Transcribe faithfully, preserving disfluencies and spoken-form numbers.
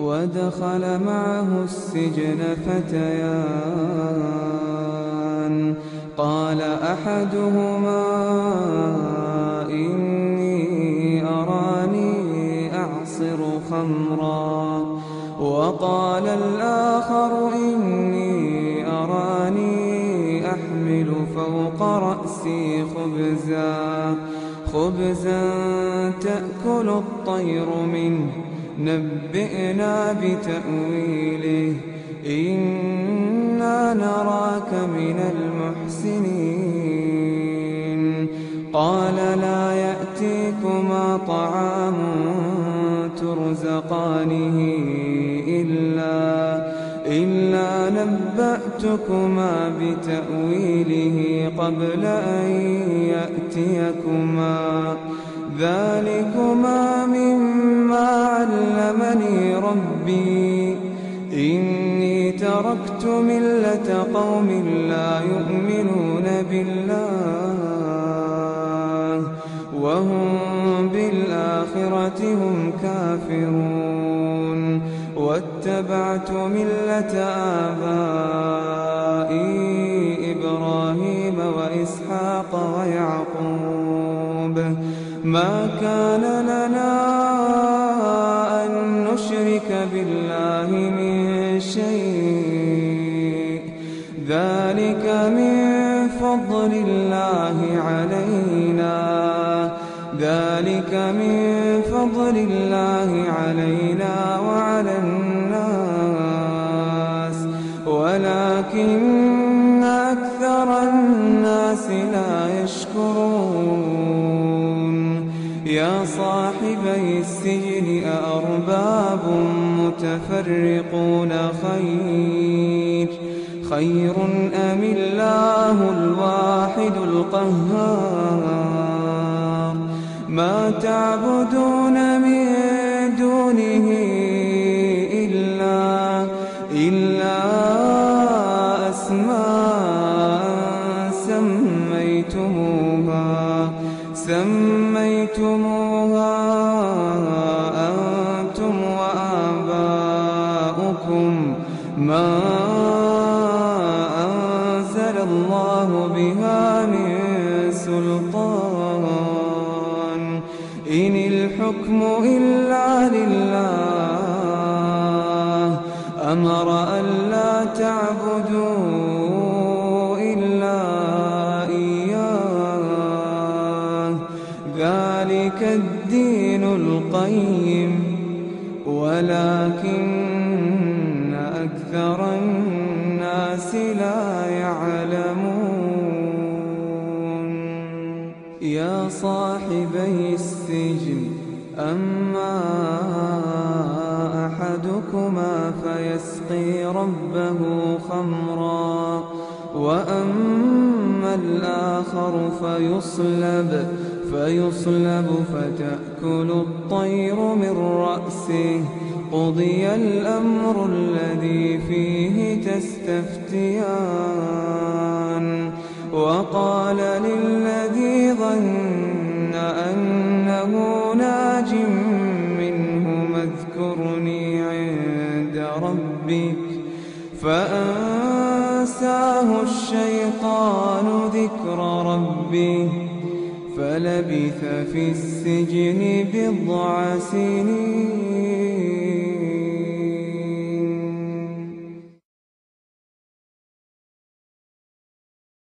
ودخل معه السجن فتيان قال أحدهما إني أراني أعصر خمرا وقال الآخر إني أراني أحمل فوق رأسي خبزا خبزا تأكل الطير منه نبئنا بتأويله إنا نراك من المحسنين قال لا يأتيكما طعام ترزقانه إلا إلا نبأتكما بتأويله قبل أن يأتيكما ذلكما مما علمني ربي إني تركت ملة قوم لا يؤمنون بالله وهم بالآخرة هم كافرون واتبعت ملة آبائي إبراهيم وإسحاق ويعقوب ما كان لنا أن نشرك بالله من شيء ذلك من فضل الله علينا ذلك من فضل الله علينا وعلى الناس ولكن أكثر الناس لا يشكرون يا صاحبي السجن أأرباب متفرقون خير خير أم الله الواحد القهار ما تعبدون من دونه إلا إلا أسماء سميتموها سميتموها أنتم وآباؤكم ما أنزل الله بها من سلطان إن الحكم إلا لله أمر ألا تعبدوا إلا إياه ذلك الدين القيم ولكن أكثر الناس لا يعلمون يا صاحبي السجن أما أحدكما فيسقي ربه خمرا وأما الآخر فيصلب فيصلب فتأكل الطير من رأسه قضي الأمر الذي فيه تستفتيان وقال للذي ظن أنه ناج منه اذكرني عند ربك فأنساه الشيطان ذكر ربه فلبث في السجن بضع سنين